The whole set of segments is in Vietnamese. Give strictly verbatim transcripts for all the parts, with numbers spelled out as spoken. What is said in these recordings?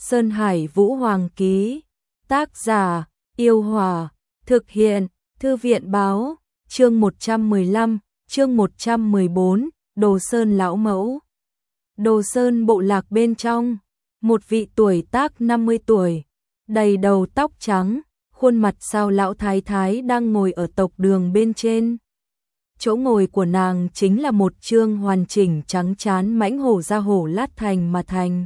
Sơn Hải Vũ Hoàng ký. Tác giả: Yêu Hòa. Thực hiện: Thư viện báo. Chương một trăm mười lăm, chương một trăm mười bốn, Đồ Sơn lão mẫu. Đồ Sơn bộ lạc bên trong, một vị tuổi tác năm mươi tuổi, đầy đầu tóc trắng, khuôn mặt sao lão thái thái đang ngồi ở tộc đường bên trên. Chỗ ngồi của nàng chính là một trương hoàn chỉnh trắng trán mãnh hổ da hổ lát thành mà thành.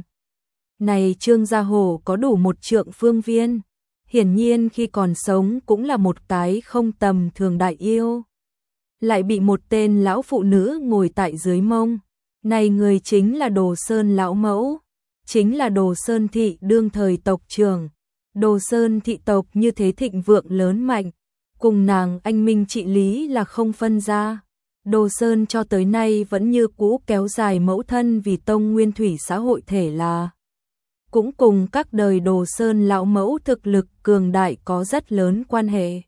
Này trương da hổ có đủ một trượng phương viên, hiển nhiên khi còn sống cũng là một cái không tầm thường đại yêu. Lại bị một tên lão phụ nữ ngồi tại dưới mông. Này người chính là Đồ Sơn lão mẫu, chính là Đồ Sơn thị đương thời tộc trưởng. Đồ Sơn thị tộc như thế thịnh vượng lớn mạnh, cùng nàng anh minh trị lý là không phân ra. Đồ Sơn cho tới nay vẫn như cũ kéo dài mẫu thân vì tông nguyên thủy xã hội thể là. Cũng cùng các đời Đồ Sơn lão mẫu thực lực cường đại có rất lớn quan hệ.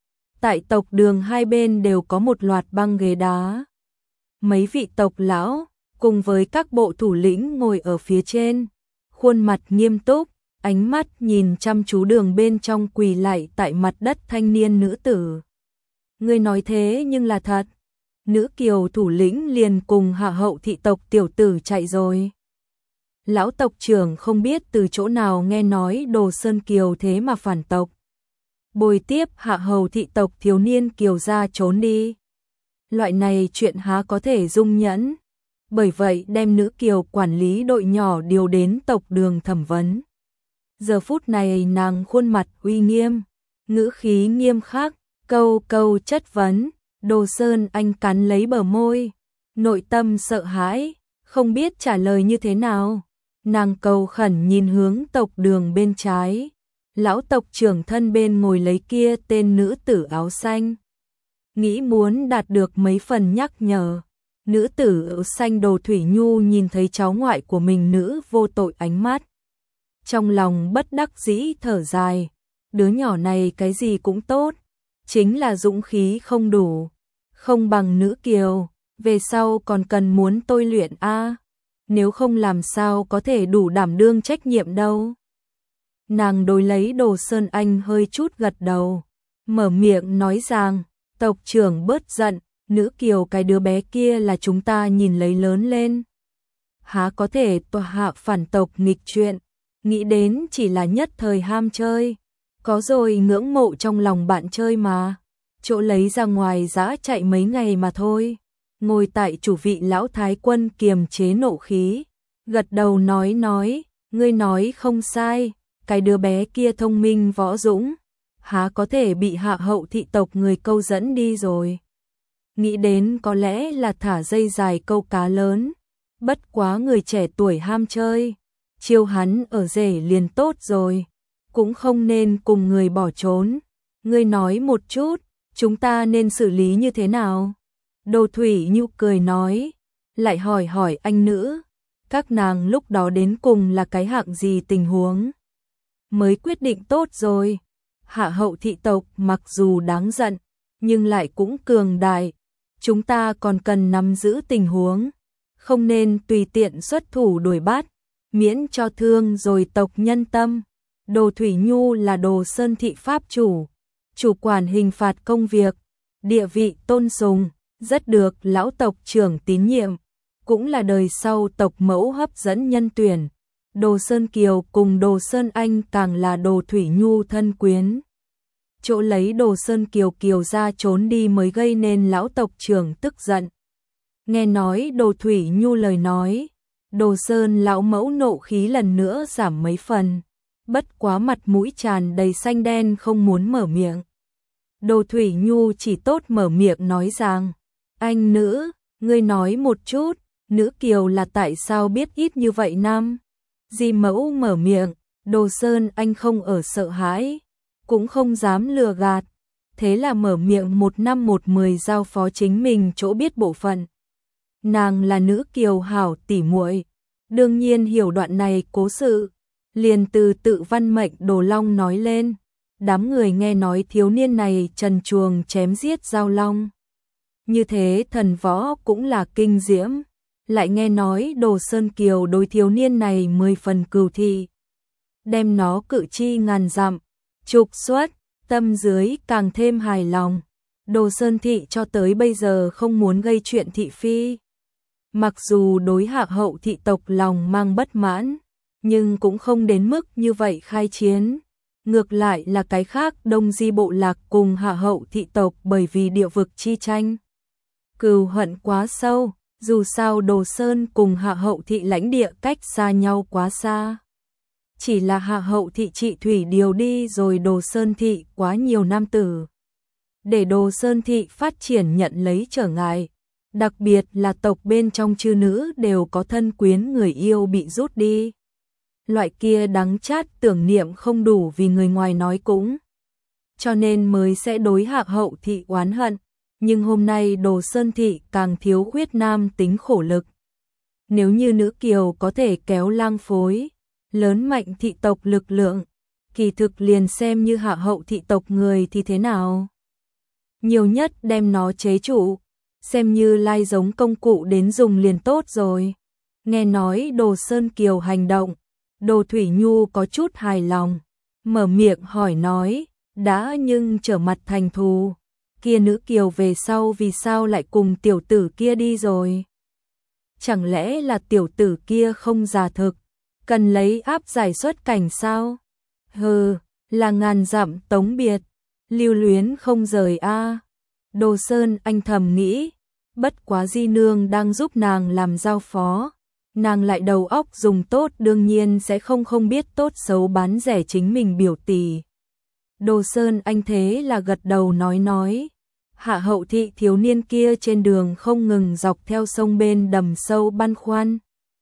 Tại tộc đường hai bên đều có một loạt băng ghế đá. Mấy vị tộc lão cùng với các bộ thủ lĩnh ngồi ở phía trên, khuôn mặt nghiêm túc, ánh mắt nhìn chăm chú đường bên trong quỳ lạy tại mặt đất thanh niên nữ tử. Ngươi nói thế nhưng là thật. Nữ kiều thủ lĩnh liền cùng hạ hậu thị tộc tiểu tử chạy rồi. Lão tộc trưởng không biết từ chỗ nào nghe nói Đồ Sơn kiều thế mà phản tộc. Bồi tiếp hạ hầu thị tộc thiếu niên kiều ra trốn đi. Loại này chuyện há có thể dung nhẫn. Bởi vậy đem nữ kiều quản lý đội nhỏ điều đến tộc đường thẩm vấn. Giờ phút này nàng khuôn mặt uy nghiêm, ngữ khí nghiêm khắc, câu câu chất vấn. Đồ Sơn anh cắn lấy bờ môi, nội tâm sợ hãi, không biết trả lời như thế nào. Nàng cầu khẩn nhìn hướng tộc đường bên trái. Lão tộc trưởng thân bên ngồi lấy kia tên nữ tử áo xanh. Nghĩ muốn đạt được mấy phần nhắc nhở. Nữ tử áo xanh Đồ Thủy Nhu nhìn thấy cháu ngoại của mình nữ vô tội ánh mắt. Trong lòng bất đắc dĩ thở dài. Đứa nhỏ này cái gì cũng tốt, chính là dũng khí không đủ. Không bằng nữ kiều, về sau còn cần muốn tôi luyện a. Nếu không làm sao có thể đủ đảm đương trách nhiệm đâu. Nàng đối lấy Đồ Sơn Anh hơi chút gật đầu, mở miệng nói rằng, tộc trưởng bớt giận, nữ kiều cái đứa bé kia là chúng ta nhìn lấy lớn lên. Há có thể tòa hạ phản tộc nghịch chuyện, nghĩ đến chỉ là nhất thời ham chơi, có rồi ngưỡng mộ trong lòng bạn chơi mà, chỗ lấy ra ngoài giã chạy mấy ngày mà thôi. Ngồi tại chủ vị lão thái quân kiềm chế nộ khí, gật đầu nói nói, ngươi nói không sai, cái đứa bé kia thông minh võ dũng, há có thể bị hạ hậu thị tộc người câu dẫn đi rồi. Nghĩ đến có lẽ là thả dây dài câu cá lớn, bất quá người trẻ tuổi ham chơi, chiêu hắn ở rể liền tốt rồi, cũng không nên cùng người bỏ trốn. Ngươi nói một chút, chúng ta nên xử lý như thế nào? Đồ Thủy Nhu cười nói, lại hỏi hỏi anh nữ, các nàng lúc đó đến cùng là cái hạng gì tình huống? Mới quyết định tốt rồi. Hạ hậu thị tộc mặc dù đáng giận, nhưng lại cũng cường đại. Chúng ta còn cần nắm giữ tình huống, không nên tùy tiện xuất thủ đuổi bắt, miễn cho thương rồi tộc nhân tâm. Đồ Thủy Nhu là Đồ Sơn thị pháp chủ, chủ quản hình phạt công việc, địa vị tôn sùng, rất được lão tộc trưởng tín nhiệm, cũng là đời sau tộc mẫu hấp dẫn nhân tuyển. Đồ Sơn Kiều cùng Đồ Sơn Anh càng là Đồ Thủy Nhu thân quyến. Chỗ lấy Đồ Sơn Kiều Kiều ra trốn đi mới gây nên lão tộc trưởng tức giận. Nghe nói Đồ Thủy Nhu lời nói, Đồ Sơn lão mẫu nộ khí lần nữa giảm mấy phần, bất quá mặt mũi tràn đầy xanh đen không muốn mở miệng. Đồ Thủy Nhu chỉ tốt mở miệng nói rằng, anh nữ, ngươi nói một chút, nữ kiều là tại sao biết ít như vậy năm? Di mẫu mở miệng, Đồ Sơn Anh không ở sợ hãi, cũng không dám lừa gạt, thế là mở miệng một năm một mười giao phó chính mình chỗ biết bộ phận. Nàng là nữ kiều hảo tỉ muội, đương nhiên hiểu đoạn này cố sự, liền từ tự văn mệnh Đồ Long nói lên. Đám người nghe nói thiếu niên này trần truồng chém giết giao long, như thế thần võ cũng là kinh diễm. Lại nghe nói Đồ Sơn Kiều đối thiếu niên này mười phần cừu thị, đem nó cự chi ngàn dặm, trục xuất, tâm dưới càng thêm hài lòng. Đồ Sơn Thị cho tới bây giờ không muốn gây chuyện thị phi. Mặc dù đối Hạ Hậu thị tộc lòng mang bất mãn, nhưng cũng không đến mức như vậy khai chiến. Ngược lại là cái khác Đông Di bộ lạc cùng Hạ Hậu thị tộc bởi vì địa vực chi tranh. Cừu hận quá sâu, dù sao Đồ Sơn cùng Hạ Hậu thị lãnh địa cách xa nhau quá xa. Chỉ là Hạ Hậu thị trị thủy điều đi rồi Đồ Sơn thị quá nhiều nam tử. Để Đồ Sơn thị phát triển nhận lấy trở ngại. Đặc biệt là tộc bên trong chư nữ đều có thân quyến người yêu bị rút đi. Loại kia đắng chát tưởng niệm không đủ vì người ngoài nói cũng. Cho nên mới sẽ đối Hạ Hậu thị oán hận. Nhưng hôm nay Đồ Sơn thị càng thiếu khuyết nam tính khổ lực. Nếu như nữ kiều có thể kéo lang phối, lớn mạnh thị tộc lực lượng, kỳ thực liền xem như Hạ Hậu thị tộc người thì thế nào. Nhiều nhất đem nó chế trụ, xem như lai giống công cụ đến dùng liền tốt rồi. Nghe nói Đồ Sơn Kiều hành động, Đồ Thủy Nhu có chút hài lòng, mở miệng hỏi nói, đã nhưng trở mặt thành thù, kia nữ kiều về sau vì sao lại cùng tiểu tử kia đi rồi? Chẳng lẽ là tiểu tử kia không già thực, cần lấy áp giải xuất cảnh sao? Hừ, là ngàn dặm tống biệt, lưu luyến không rời a. Đồ Sơn anh thầm nghĩ, bất quá Di nương đang giúp nàng làm giao phó, nàng lại đầu óc dùng tốt đương nhiên sẽ không không biết tốt xấu bán rẻ chính mình biểu tỷ. Đồ Sơn anh thế là gật đầu nói nói, Hạ Hậu thị thiếu niên kia trên đường không ngừng dọc theo sông bên đầm sâu băn khoăn.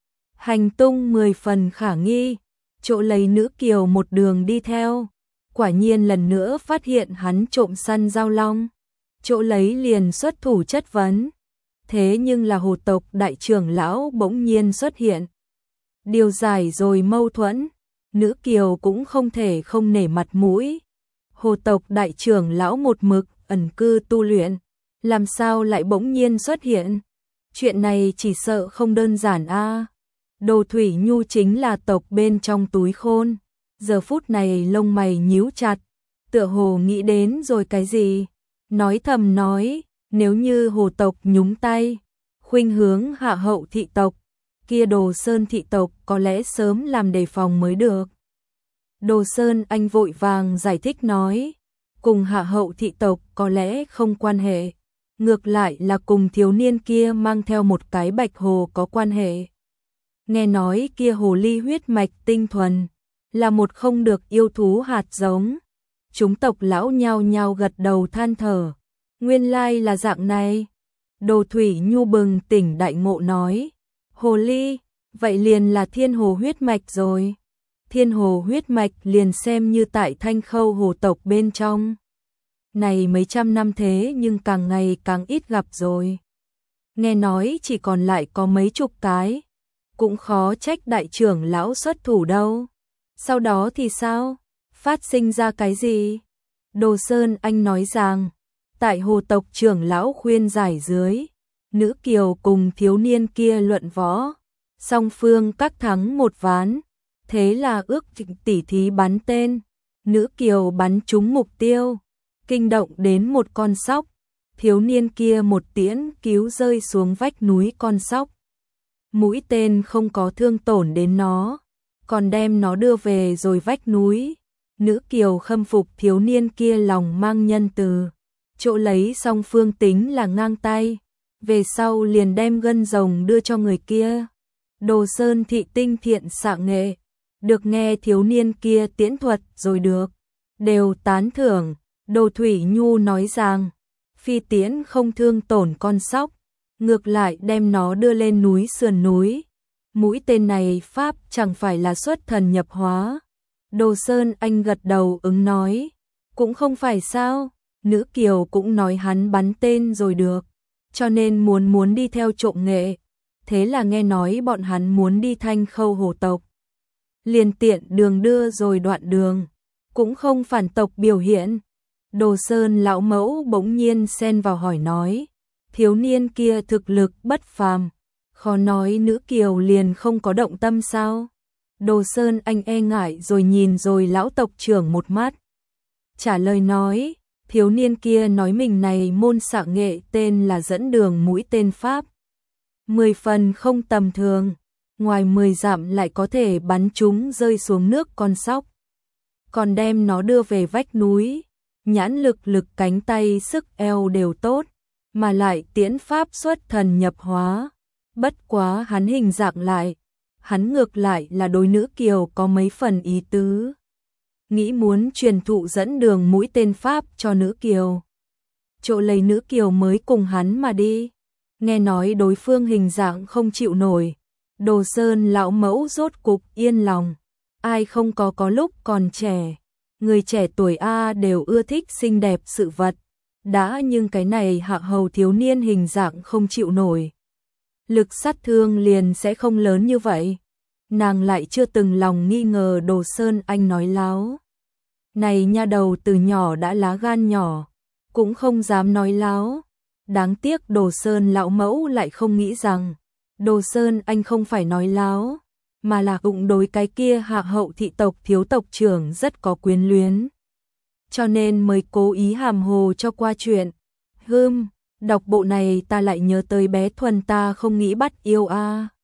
Hành tung mười phần khả nghi, chỗ lấy nữ kiều một đường đi theo, quả nhiên lần nữa phát hiện hắn trộm săn giao long, chỗ lấy liền xuất thủ chất vấn. Thế nhưng là hồ tộc đại trưởng lão bỗng nhiên xuất hiện. Điều giải rồi mâu thuẫn, nữ kiều cũng không thể không nể mặt mũi. Hồ tộc đại trưởng lão một mực ẩn cư tu luyện, làm sao lại bỗng nhiên xuất hiện? Chuyện này chỉ sợ không đơn giản a. Đồ Thủy Nhu chính là tộc bên trong túi khôn, giờ phút này lông mày nhíu chặt, tựa hồ nghĩ đến rồi cái gì, nói thầm nói, nếu như hồ tộc nhúng tay, khuynh hướng Hạ Hậu thị tộc, kia Đồ Sơn thị tộc có lẽ sớm làm đề phòng mới được. Đồ Sơn anh vội vàng giải thích nói, cùng Hạ Hậu thị tộc có lẽ không quan hệ, ngược lại là cùng thiếu niên kia mang theo một cái bạch hồ có quan hệ. Nghe nói kia hồ ly huyết mạch tinh thuần, là một không được yêu thú hạt giống. Chúng tộc lão nhao nhao gật đầu than thở, nguyên lai là dạng này. Đồ Thủy Nhu bừng tỉnh đại ngộ nói, hồ ly, vậy liền là thiên hồ huyết mạch rồi. Thiên hồ huyết mạch liền xem như tại Thanh Khâu hồ tộc bên trong. Này mấy trăm năm thế nhưng càng ngày càng ít gặp rồi. Nghe nói chỉ còn lại có mấy chục cái, cũng khó trách đại trưởng lão xuất thủ đâu. Sau đó thì sao? Phát sinh ra cái gì? Đồ Sơn anh nói rằng, tại hồ tộc trưởng lão khuyên giải dưới, nữ kiều cùng thiếu niên kia luận võ, song phương các thắng một ván, thế là ước tỉ thí bắn tên, nữ kiều bắn trúng mục tiêu, kinh động đến một con sóc, thiếu niên kia một tiễn cứu rơi xuống vách núi con sóc. Mũi tên không có thương tổn đến nó, còn đem nó đưa về rồi vách núi. Nữ kiều khâm phục thiếu niên kia lòng mang nhân từ, chỗ lấy song phương tính là ngang tay, về sau liền đem gân rồng đưa cho người kia. Đồ Sơn thị tinh thiện xạ nghệ, được nghe thiếu niên kia tiễn thuật rồi được, đều tán thưởng. Đồ Thủy Nhu nói rằng, phi tiễn không thương tổn con sóc, ngược lại đem nó đưa lên núi sườn núi. Mũi tên này pháp chẳng phải là xuất thần nhập hóa. Đồ Sơn anh gật đầu ứng nói, cũng không phải sao, nữ kiều cũng nói hắn bắn tên rồi được, cho nên muốn muốn đi theo trộm nghệ. Thế là nghe nói bọn hắn muốn đi Thanh Khâu hồ tộc, liền tiện đường đưa rồi đoạn đường, cũng không phản tộc biểu hiện. Đồ Sơn lão mẫu bỗng nhiên xen vào hỏi nói, thiếu niên kia thực lực bất phàm, khó nói nữ kiều liền không có động tâm sao? Đồ Sơn Anh e ngại rồi nhìn rồi lão tộc trưởng một mắt. Trả lời nói, thiếu niên kia nói mình này môn xạ nghệ tên là dẫn đường mũi tên Pháp. Mười phần không tầm thường, ngoài mười dặm lại có thể bắn chúng rơi xuống nước con sóc. Còn đem nó đưa về vách núi, nhãn lực lực cánh tay sức eo đều tốt, mà lại tiễn pháp xuất thần nhập hóa. Bất quá hắn hình dạng lại, hắn ngược lại là đối nữ kiều có mấy phần ý tứ. Nghĩ muốn truyền thụ dẫn đường mũi tên Pháp cho nữ kiều. Chỗ lấy nữ kiều mới cùng hắn mà đi. Nghe nói đối phương hình dạng không chịu nổi. Đồ Sơn lão mẫu rốt cục yên lòng. Ai không có có lúc còn trẻ. Người trẻ tuổi A đều ưa thích xinh đẹp sự vật. Đã nhưng cái này hạ hầu thiếu niên hình dạng không chịu nổi. Lực sát thương liền sẽ không lớn như vậy. Nàng lại chưa từng lòng nghi ngờ Đồ Sơn Anh nói láo. Này nha đầu từ nhỏ đã lá gan nhỏ, cũng không dám nói láo. Đáng tiếc Đồ Sơn lão mẫu lại không nghĩ rằng Đồ Sơn Anh không phải nói láo, mà là cũng đối cái kia hạ hậu thị tộc thiếu tộc trưởng rất có quyến luyến. Cho nên mới cố ý hàm hồ cho qua chuyện. Hưm, đọc bộ này ta lại nhớ tới bé Thuần ta không nghĩ bắt yêu a.